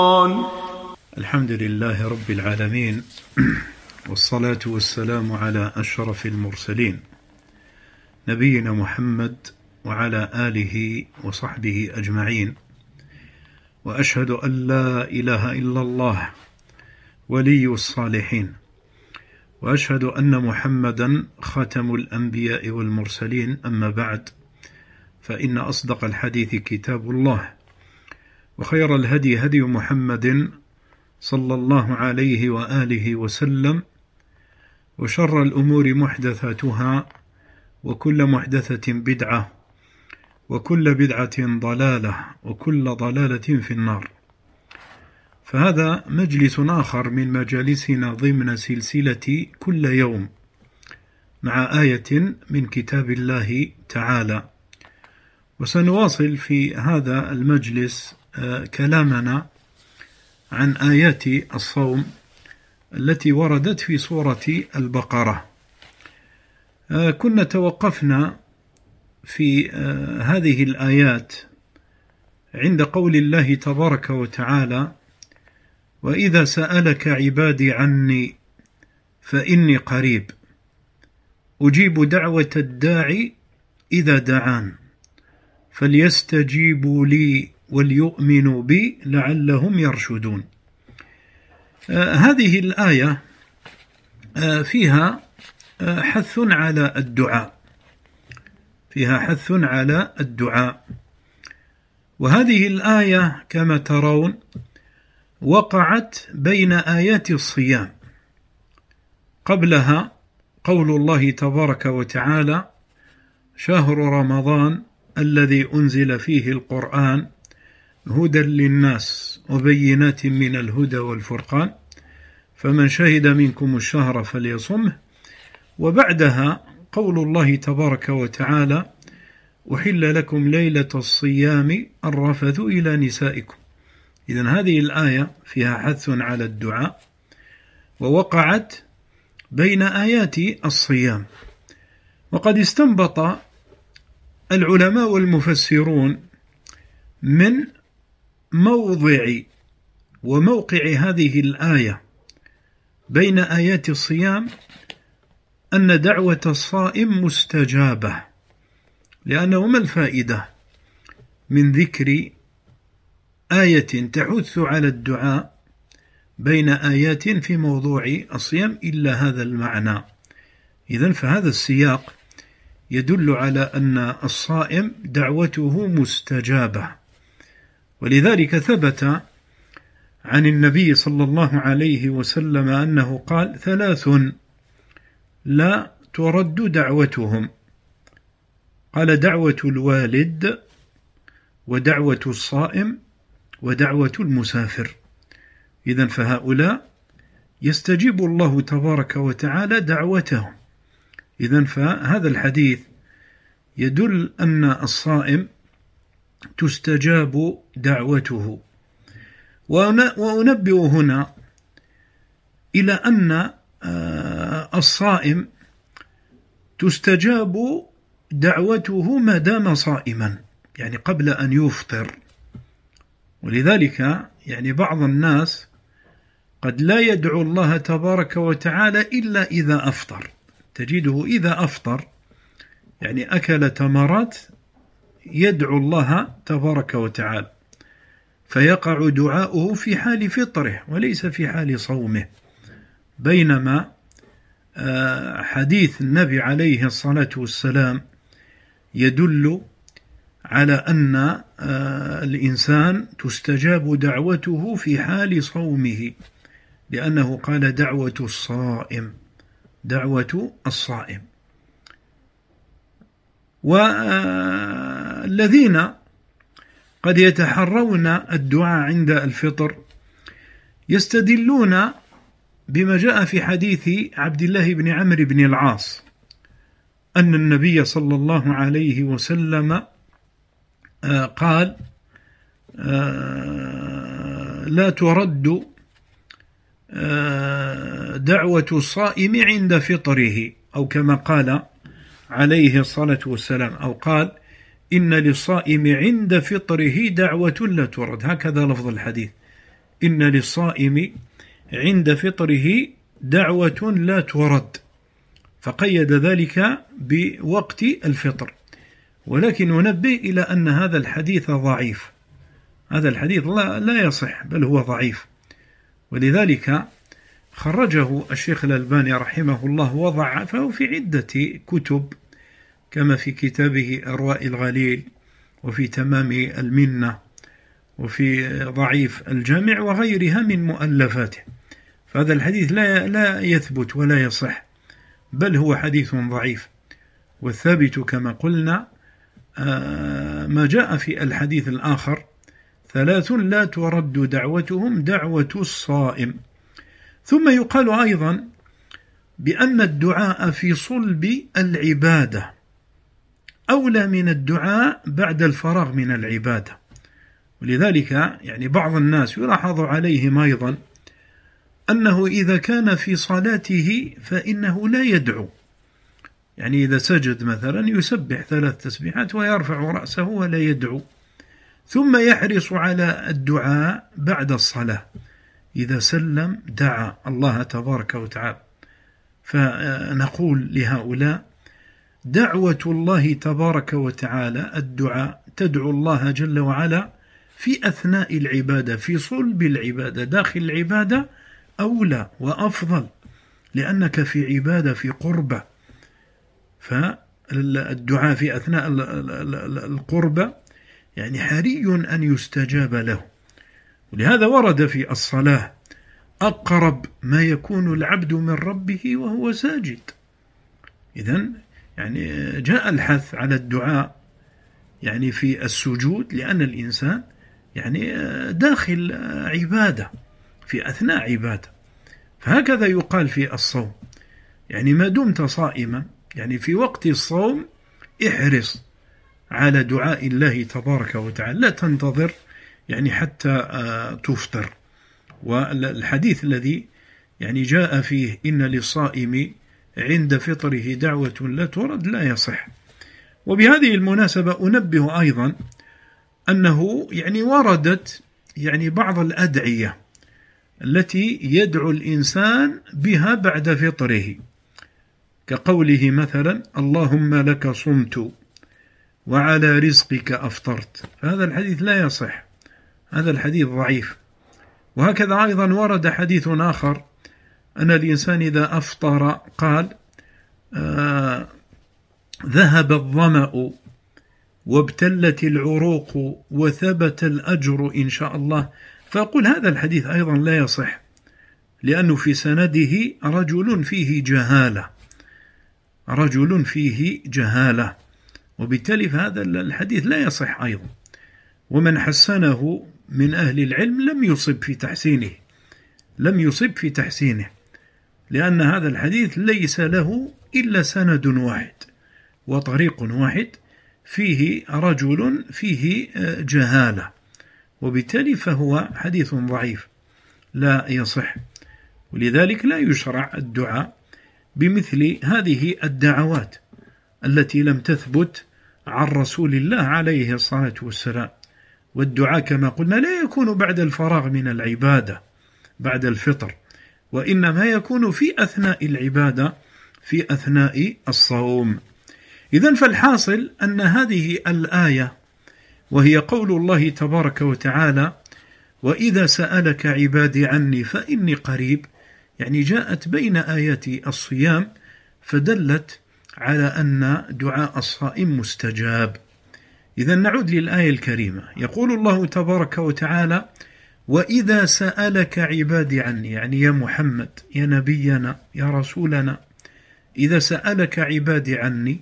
الحمد لله رب العالمين، والصلاة والسلام على أشرف المرسلين نبينا محمد وعلى آله وصحبه أجمعين. وأشهد أن لا إله إلا الله ولي الصالحين، وأشهد أن محمدا خاتم الأنبياء والمرسلين. أما بعد، فإن أصدق الحديث كتاب الله، وخير الهدي هدي محمد صلى الله عليه وآله وسلم، وشر الأمور محدثاتها، وكل محدثة بدعة، وكل بدعة ضلالة، وكل ضلالة في النار. فهذا مجلس آخر من مجالسنا ضمن سلسلة كل يوم مع آية من كتاب الله تعالى. وسنواصل في هذا المجلس كلامنا عن آيات الصوم التي وردت في سورة البقرة. كنا توقفنا في هذه الآيات عند قول الله تبارك وتعالى: وإذا سألك عبادي عني فإني قريب أجيب دعوة الداعي إذا دعان فليستجيبوا لي وليؤمنوا بي لعلهم يرشدون. هذه الآية فيها حث على الدعاء، وهذه الآية كما ترون وقعت بين آيات الصيام. قبلها قول الله تبارك وتعالى: شهر رمضان الذي أنزل فيه القرآن هدى للناس وبينات من الهدى والفرقان فمن شهد منكم الشهر فليصمه. وبعدها قول الله تبارك وتعالى: أحل لكم ليلة الصيام الرفث إلى نسائكم. إذن هذه الآية فيها حث على الدعاء، ووقعت بين آيات الصيام. وقد استنبط العلماء والمفسرون من موضع وموقع هذه الآية بين آيات الصيام أن دعوة الصائم مستجابة، لأنه ما الفائدة من ذكر آية تحث على الدعاء بين آيات في موضوع الصيام إلا هذا المعنى. إذن فهذا السياق يدل على أن الصائم دعوته مستجابة. ولذلك ثبت عن النبي صلى الله عليه وسلم أنه قال: 3 لا ترد دعوتهم، قال: دعوة الوالد، ودعوة الصائم، ودعوة المسافر. إذن فهؤلاء يستجيب الله تبارك وتعالى دعوتهم. إذن فهذا الحديث يدل أن الصائم تستجاب دعوته. وأنبه هنا إلى أن الصائم تستجاب دعوته ما دام صائما، يعني قبل أن يفطر. ولذلك يعني بعض الناس قد لا يدعو الله تبارك وتعالى إلا إذا أفطر، تجده إذا أفطر يعني أكل تمرات يدعو الله تبارك وتعالى، فيقع دعاؤه في حال فطره وليس في حال صومه. بينما حديث النبي عليه الصلاة والسلام يدل على أن الإنسان تستجاب دعوته في حال صومه، لأنه قال: دعوة الصائم. والذين قد يتحرون الدعاء عند الفطر يستدلون بما جاء في حديث عبد الله بن عمرو بن العاص أن النبي صلى الله عليه وسلم قال: لا ترد دعوة الصائم عند فطره، أو كما قال عليه الصلاة والسلام، أو قال: إن للصائم عند فطره دعوة لا ترد، هكذا لفظ الحديث. إن للصائم عند فطره دعوة لا ترد، فقيد ذلك بوقت الفطر. ولكن ننبه إلى أن هذا الحديث ضعيف، هذا الحديث لا يصح، بل هو ضعيف، ولذلك خرجه الشيخ الألباني رحمه الله وضعفه في عدة كتب، كما في كتابه إرواء الغليل، وفي تمام المنة، وفي ضعيف الجامع، وغيرها من مؤلفاته. فهذا الحديث لا يثبت ولا يصح، بل هو حديث ضعيف. والثابت كما قلنا ما جاء في الحديث الآخر: 3 لا ترد دعوتهم دعوة الصائم. ثم يقال أيضا بأن الدعاء في صلب العبادة أولى من الدعاء بعد الفراغ من العبادة. ولذلك يعني بعض الناس يلاحظ عليهم أيضا أنه إذا كان في صلاته فإنه لا يدعو، يعني إذا سجد مثلا يسبح 3 تسبيحات ويرفع رأسه ولا يدعو، ثم يحرص على الدعاء بعد الصلاة، إذا سلم دعا الله تبارك وتعالى. فنقول لهؤلاء: دعوة الله تبارك وتعالى الدعاء، تدعو الله جل وعلا في أثناء العبادة، في صلب العبادة، داخل العبادة، أولى وأفضل، لأنك في عبادة، في قربة. فالدعاء في أثناء القربة يعني حري أن يستجاب له. ولهذا ورد في الصلاة: أقرب ما يكون العبد من ربه وهو ساجد. إذن يعني جاء الحث على الدعاء يعني في السجود، لأن الإنسان يعني داخل عبادة، في أثناء عبادة. فهكذا يقال في الصوم، يعني ما دمت صائما، يعني في وقت الصوم احرص على دعاء الله تبارك وتعالى، لا تنتظر يعني حتى تفطر. والحديث الذي يعني جاء فيه إن للصائم عند فطره دعوة لا ترد لا يصح. وبهذه المناسبة أنبه أيضا أنه يعني وردت يعني بعض الأدعية التي يدعو الإنسان بها بعد فطره، كقوله مثلا: اللهم لك صمت وعلى رزقك أفطرت. فهذا الحديث لا يصح، هذا الحديث ضعيف. وهكذا أيضا ورد حديث آخر أن الإنسان إذا أفطر قال: ذهب الظمأ وابتلت العروق وثبت الأجر إن شاء الله. فأقول هذا الحديث أيضا لا يصح، لأنه في سنده رجل فيه جهالة، رجل فيه جهالة، وبالتالي هذا الحديث لا يصح أيضا. ومن حسنه من أهل العلم لم يصب في تحسينه، لم يصب في تحسينه، لأن هذا الحديث ليس له إلا سند واحد وطريق واحد فيه رجل فيه جهالة، وبالتالي فهو حديث ضعيف لا يصح. ولذلك لا يشرع الدعاء بمثل هذه الدعوات التي لم تثبت عن رسول الله عليه الصلاة والسلام. والدعاء كما قلنا لا يكون بعد الفراغ من العبادة بعد الفطر، وإنما يكون في أثناء العبادة، في أثناء الصوم. إذن فالحاصل أن هذه الآية، وهي قول الله تبارك وتعالى: وإذا سألك عبادي عني فإني قريب، يعني جاءت بين آيات الصيام، فدلت على أن دعاء الصائم مستجاب. إذن نعود للآية الكريمة. يقول الله تبارك وتعالى: وإذا سألك عبادي عني، يعني يا محمد، يا نبينا، يا رسولنا، إذا سألك عبادي عني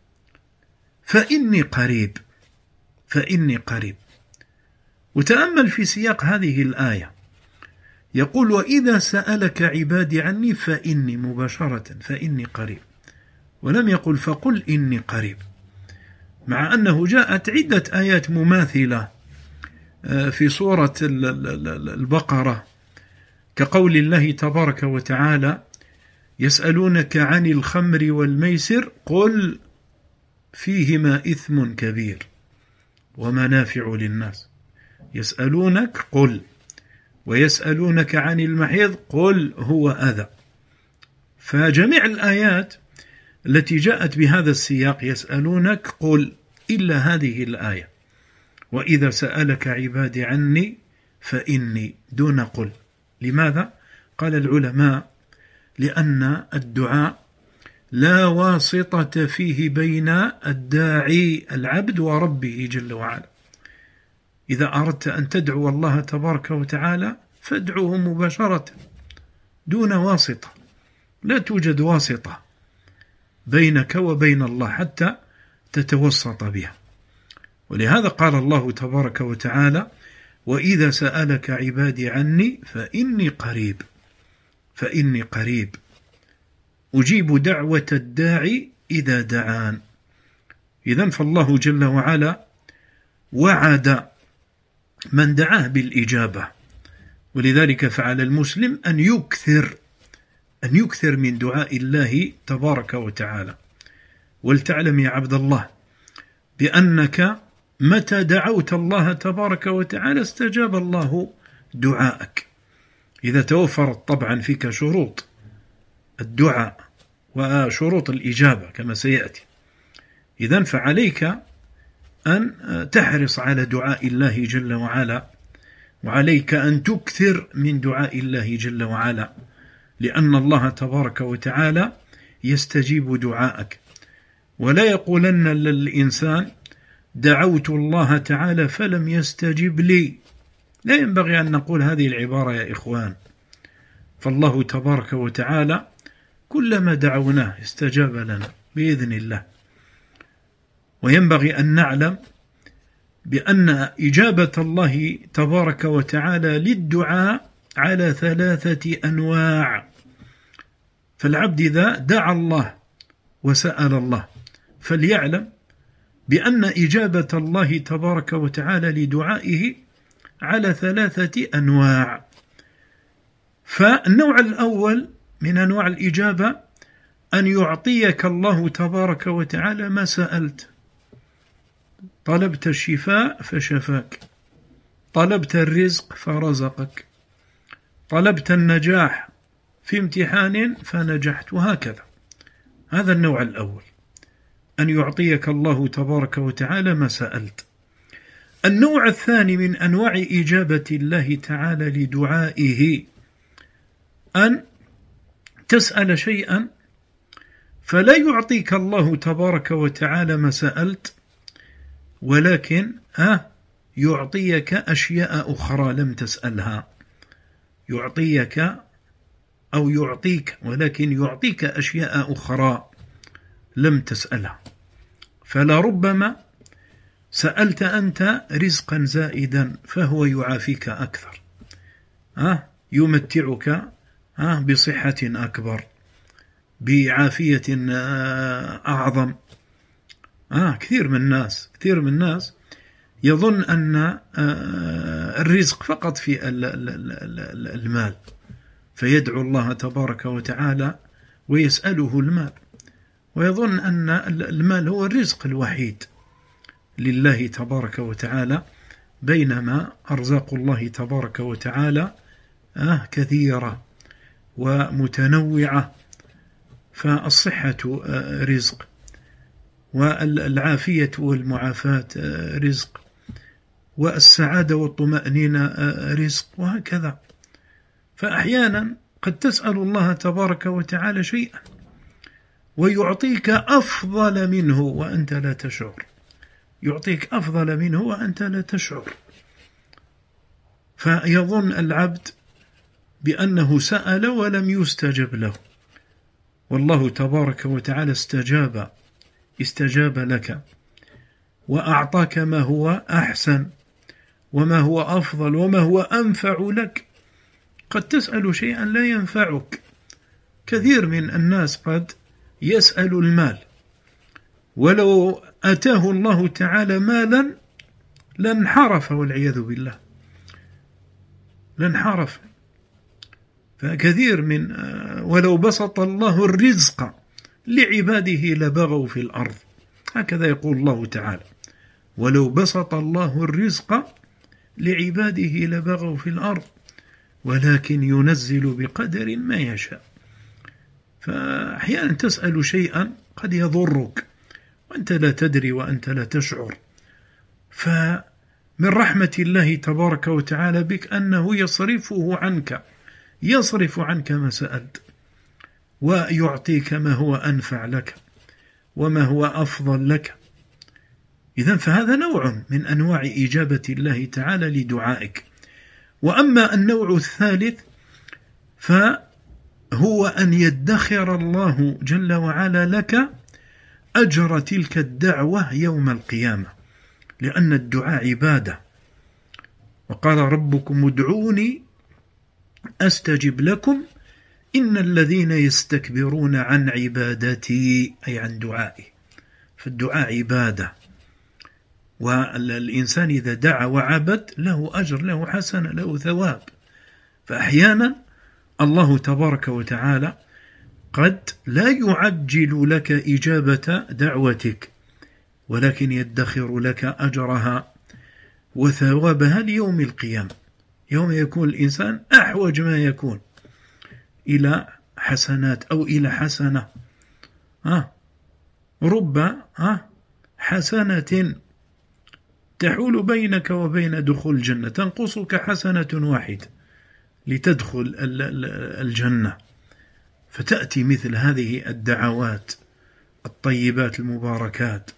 فإني قريب، فإني قريب. وتأمل في سياق هذه الآية، يقول: وإذا سألك عبادي عني فإني، مباشرة فإني قريب، ولم يقل فقل إني قريب، مع أنه جاءت عدة آيات مماثلة في سورة البقرة، كقول الله تبارك وتعالى: يسألونك عن الخمر والميسر قل فيهما إثم كبير ومنافع للناس. يسألونك قل، ويسألونك عن المحيض قل هو أذى. فجميع الآيات التي جاءت بهذا السياق يسألونك قل إلا هذه الآية، وإذا سألك عبادي عني فإني دون قل. لماذا؟ قال العلماء لأن الدعاء لا واسطة فيه بين الداعي العبد وربه جل وعلا. إذا أردت أن تدعو الله تبارك وتعالى فادعوه مباشرة دون واسطة، لا توجد واسطة بينك وبين الله حتى تتوسط بها. ولهذا قال الله تبارك وتعالى وإذا سألك عبادي عني فإني قريب أجيب دعوة الداعي إذا دعان. إذن فالله جل وعلا وعد من دعاه بالإجابة، ولذلك فعل المسلم أن يكثر من دعاء الله تبارك وتعالى. ولتعلم يا عبد الله بأنك متى دعوت الله تبارك وتعالى استجاب الله دعاءك، إذا توفرت طبعا فيك شروط الدعاء وشروط الإجابة كما سيأتي. إذن فعليك أن تحرص على دعاء الله جل وعلا، وعليك أن تكثر من دعاء الله جل وعلا، لأن الله تبارك وتعالى يستجيب دعاءك. ولا يقولن للإنسان دعوت الله تعالى فلم يستجب لي، لا ينبغي أن نقول هذه العبارة يا إخوان. فالله تبارك وتعالى كلما دعوناه استجاب لنا بإذن الله. وينبغي أن نعلم بأن إجابة الله تبارك وتعالى للدعاء على 3 أنواع. فالعبد إذا دعا الله وسأل الله فليعلم بأن إجابة الله تبارك وتعالى لدعائه على 3 أنواع. فالنوع الأول من أنواع الإجابة أن يعطيك الله تبارك وتعالى ما سألت. طلبت الشفاء فشفاك، طلبت الرزق فرزقك، طلبت النجاح في امتحان فنجحت، وهكذا. هذا النوع الأول، أن يعطيك الله تبارك وتعالى ما سألت. النوع الثاني من أنواع إجابة الله تعالى لدعائه أن تسأل شيئا فلا يعطيك الله تبارك وتعالى ما سألت، ولكن يعطيك أشياء أخرى لم تسألها. يعطيك أو يعطيك، ولكن يعطيك أشياء أخرى لم تسألها. فلربما سألت أنت رزقا زائدا فهو يعافيك أكثر، يمتعك بصحة أكبر، بعافية أعظم. كثير من الناس يظن أن الرزق فقط في المال، فيدعو الله تبارك وتعالى ويسأله المال، ويظن أن المال هو الرزق الوحيد لله تبارك وتعالى، بينما أرزاق الله تبارك وتعالى كثيرة ومتنوعة. فالصحة رزق، والعافية والمعافاة رزق، والسعادة والطمأنينة رزق، وهكذا. فأحيانا قد تسأل الله تبارك وتعالى شيئا ويعطيك أفضل منه وأنت لا تشعر، يعطيك أفضل منه وأنت لا تشعر. فيظن العبد بأنه سأل ولم يستجب له، والله تبارك وتعالى استجاب لك وأعطاك ما هو أحسن وما هو أفضل وما هو أنفع لك. قد تسأل شيئا لا ينفعك. كثير من الناس قد يسأل المال، ولو أتاه الله تعالى مالا لانحرف والعياذ بالله، لانحرف. فكثير من ولو بسط الله الرزق لعباده لبغوا في الأرض، هكذا يقول الله تعالى، ولو بسط الله الرزق لعباده لبغوا في الأرض. ولكن ينزل بقدر ما يشاء. فأحيانا تسأل شيئا قد يضرك وأنت لا تدري وأنت لا تشعر، فمن رحمة الله تبارك وتعالى بك أنه يصرف عنك ما سألت، ويعطيك ما هو أنفع لك وما هو أفضل لك. إذن فهذا نوع من أنواع إجابة الله تعالى لدعائك. وأما النوع الثالث فهو أن يدخر الله جل وعلا لك أجر تلك الدعوة يوم القيامة، لأن الدعاء عبادة. وقال ربكم ادعوني أستجب لكم إن الذين يستكبرون عن عبادتي، أي عن دعائي. فالدعاء عبادة، والإنسان إذا دعا وعبد له أجر، له حسنة، له ثواب. فأحيانا الله تبارك وتعالى قد لا يعجل لك إجابة دعوتك، ولكن يدخر لك أجرها وثوابها ليوم القيامة، يوم يكون الإنسان أحوج ما يكون إلى حسنات أو إلى حسنة. رب حسنة تحول بينك وبين دخول الجنة، تنقصك حسنة واحدة لتدخل الجنة. فتأتي مثل هذه الدعوات الطيبات المباركات،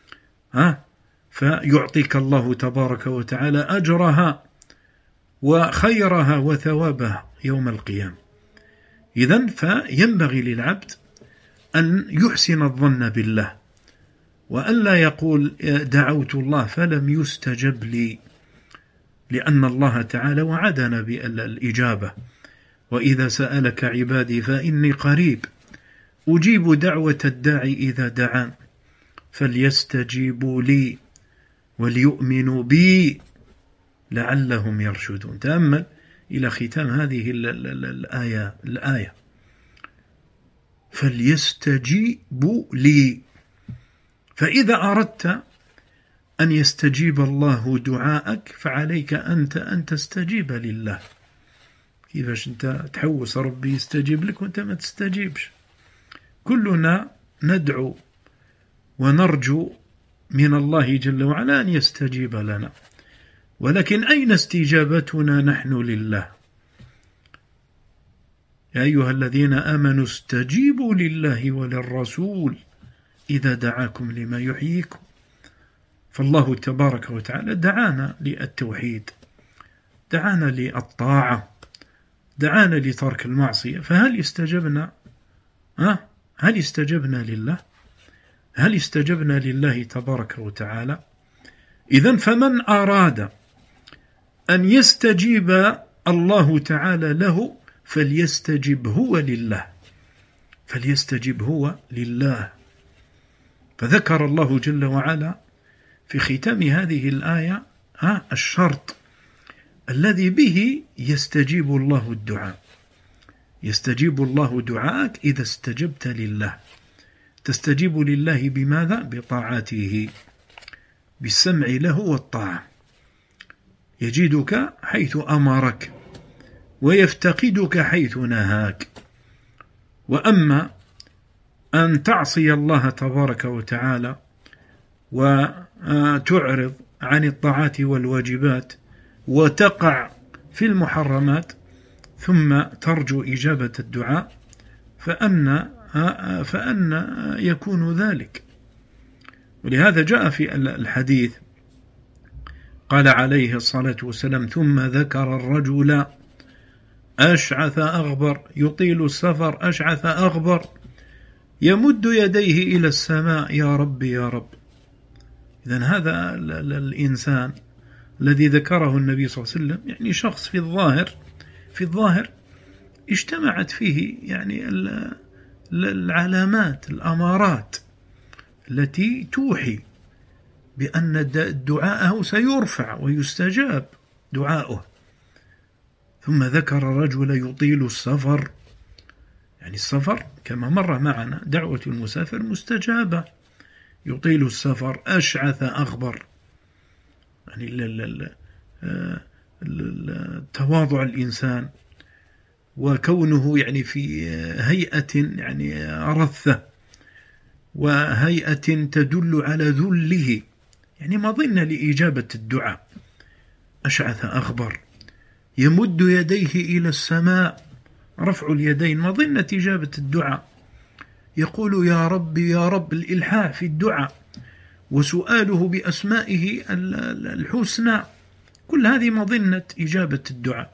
فيعطيك الله تبارك وتعالى أجرها وخيرها وثوابها يوم القيامة. إذن فينبغي للعبد أن يحسن الظن بالله، وأن لا يقول دعوت الله فلم يستجب لي، لأن الله تعالى وعدنا بالإجابة. وإذا سألك عبادي فإني قريب أجيب دعوة الداعي إذا دعان فليستجيبوا لي وليؤمنوا بي لعلهم يرشدون. تأمل إلى ختام هذه الآية فليستجيبوا لي. فإذا أردت أن يستجيب الله دعاءك فعليك أنت أن تستجيب لله. كيفاش أنت تحوس ربي يستجيب لك وأنت ما تستجيبش؟ كلنا ندعو ونرجو من الله جل وعلا أن يستجيب لنا، ولكن أين استجابتنا نحن لله؟ يا أيها الذين آمنوا استجيبوا لله وللرسول إذا دعاكم لما يحييكم. فالله تبارك وتعالى دعانا للتوحيد، دعانا للطاعة، دعانا لترك المعصية. فهل استجبنا؟ هل استجبنا لله؟ هل استجبنا لله تبارك وتعالى؟ إذن فمن أراد أن يستجيب الله تعالى له فليستجب هو لله، فليستجب هو لله. فذكر الله جل وعلا في ختام هذه الآية الشرط الذي به يستجيب الله الدعاء. يستجيب الله دعاءك إذا استجبت لله. تستجيب لله بماذا؟ بطاعته، بالسمع له والطاعة. يجدك حيث أمرك ويفتقدك حيث نهاك. وأما أن تعصي الله تبارك وتعالى وتعرض عن الطاعات والواجبات وتقع في المحرمات ثم ترجو إجابة الدعاء، فأن يكون ذلك؟ ولهذا جاء في الحديث قال عليه الصلاة والسلام ثم ذكر الرجل أشعث أغبر يطيل السفر أشعث أغبر يمد يديه إلى السماء يا رب يا رب. إذن هذا الإنسان الذي ذكره النبي صلى الله عليه وسلم يعني شخص في الظاهر اجتمعت فيه يعني العلامات الأمارات التي توحي بأن دعاءه سيرفع ويستجاب دعاؤه. ثم ذكر رجل يطيل السفر، يعني السفر كما مر معنا دعوة المسافر مستجابة. يطيل السفر أشعث أغبر، يعني تواضع الإنسان وكونه يعني في هيئة يعني رثة وهيئة تدل على ذله، يعني مظنة لإجابة الدعاء. أشعث أغبر يمد يديه إلى السماء، رفع اليدين مظنة إجابة الدعاء، يقول يا رب يا رب، الإلحاح في الدعاء وسؤاله بأسمائه الحسنى، كل هذه مظنة إجابة الدعاء.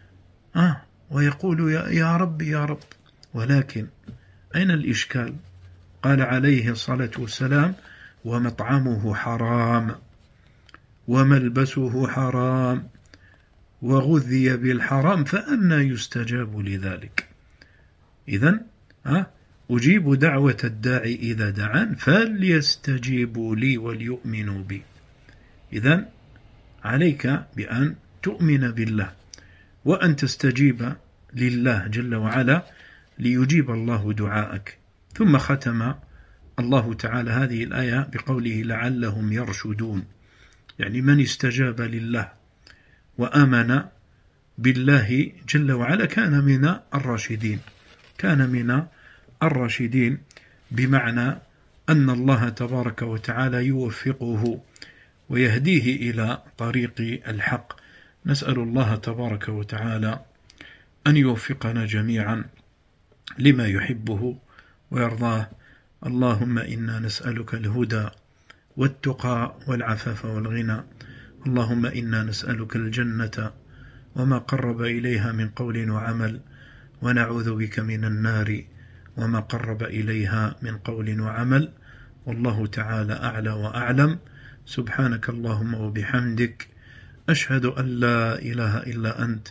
ويقول يا رب يا رب. ولكن أين الإشكال؟ قال عليه الصلاة والسلام ومطعمه حرام وملبسه حرام وغذي بالحرام فأنى يستجاب لذلك. إذن أجيب دعوة الداعي إذا دعان فليستجيبوا لي وليؤمنوا بي. إذن عليك بأن تؤمن بالله وأن تستجيب لله جل وعلا ليجيب الله دعاءك. ثم ختم الله تعالى هذه الآية بقوله لعلهم يرشدون، يعني من استجاب لله وآمن بالله جل وعلا كان من الراشدين، كان من الراشدين، بمعنى أن الله تبارك وتعالى يوفقه ويهديه إلى طريق الحق. نسأل الله تبارك وتعالى أن يوفقنا جميعا لما يحبه ويرضاه. اللهم إنا نسألك الهدى والتقى والعفاف والغنى. اللهم إنا نسألك الجنة وما قرب إليها من قول وعمل، ونعوذ بك من النار وما قرب إليها من قول وعمل. والله تعالى أعلى وأعلم. سبحانك اللهم وبحمدك، أشهد أن لا إله إلا أنت،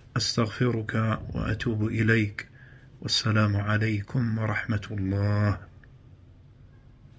أستغفرك وأتوب إليك. والسلام عليكم ورحمة الله.